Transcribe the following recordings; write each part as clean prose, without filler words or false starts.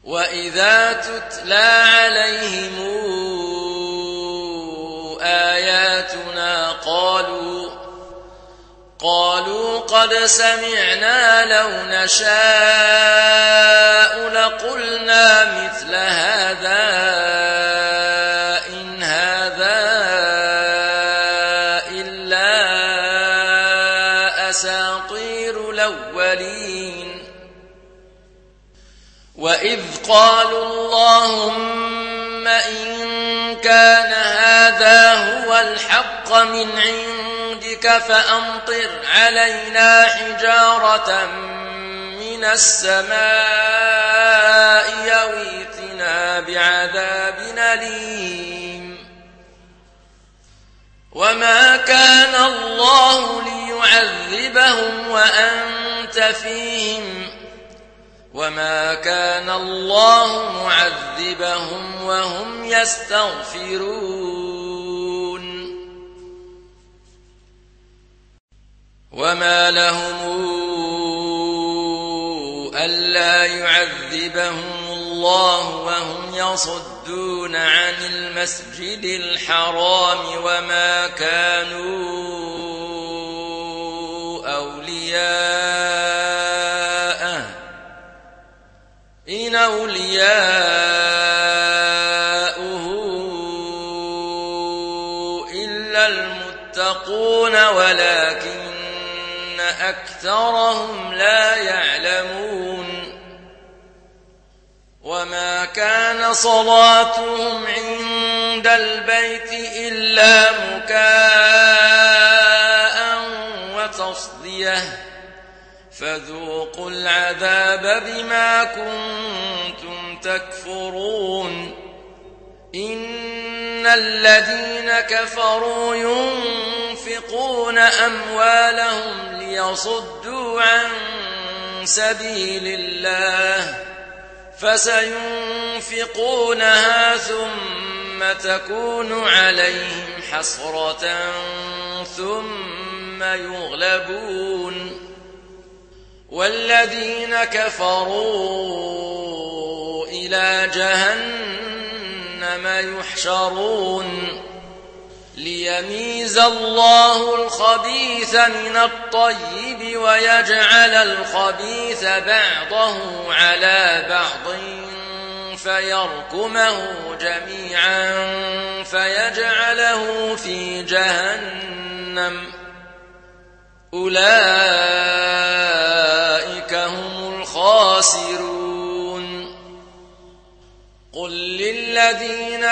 وإذا تتلى عليهم آياتنا قالوا قد سمعنا لو نشاء لقلنا مثل هذا إن هذا إلا أساطير الأولين وإذ قالوا اللهم إن كان هذا هو الحق من عندك فأمطر علينا حجارة من السماء أو ائتنا بعذاب أليم وما كان الله ليعذبهم وأنت فيهم وما كان الله معذبهم وهم يستغفرون وما لهم ألا يعذبهم الله وهم يصدون عن المسجد الحرام وما كانوا أولياءه إن أولياؤه إلا المتقون ولكن أكثرهم لا يعلمون وما كان صلاتهم عند البيت إلا مكاء وتصدية فذوقوا العذاب بما كنتم تكفرون إن الذين كفروا ينفقون أموالهم ليصدوا عن سبيل الله فسينفقونها ثم تكون عليهم حسرة ثم يغلبون والذين كفروا إلى جهنم يحشرون ليميز الله الخبيث من الطيب ويجعل الخبيث بعضه على بعض فيركمه جميعا فيجعله في جهنم أولئك هم الخاسرون قل للذين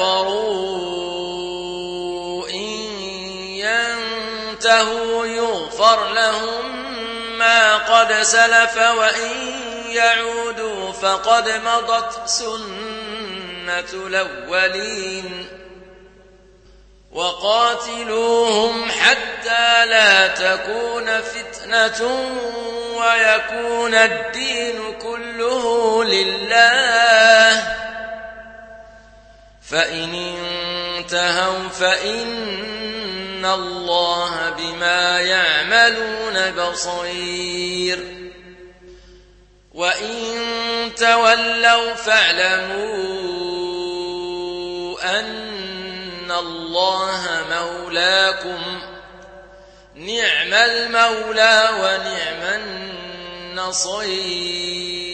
كفروا إن ينتهوا يغفر لهم ما قد سلف وإن يعودوا فقد مضت سنة الأولين وقاتلوهم حتى لا تكون فتنة ويكون الدين كله لله فإن انتهوا فإن الله بما يعملون بصير وإن تولوا فاعلموا أن الله مولاكم نعم المولى ونعم النصير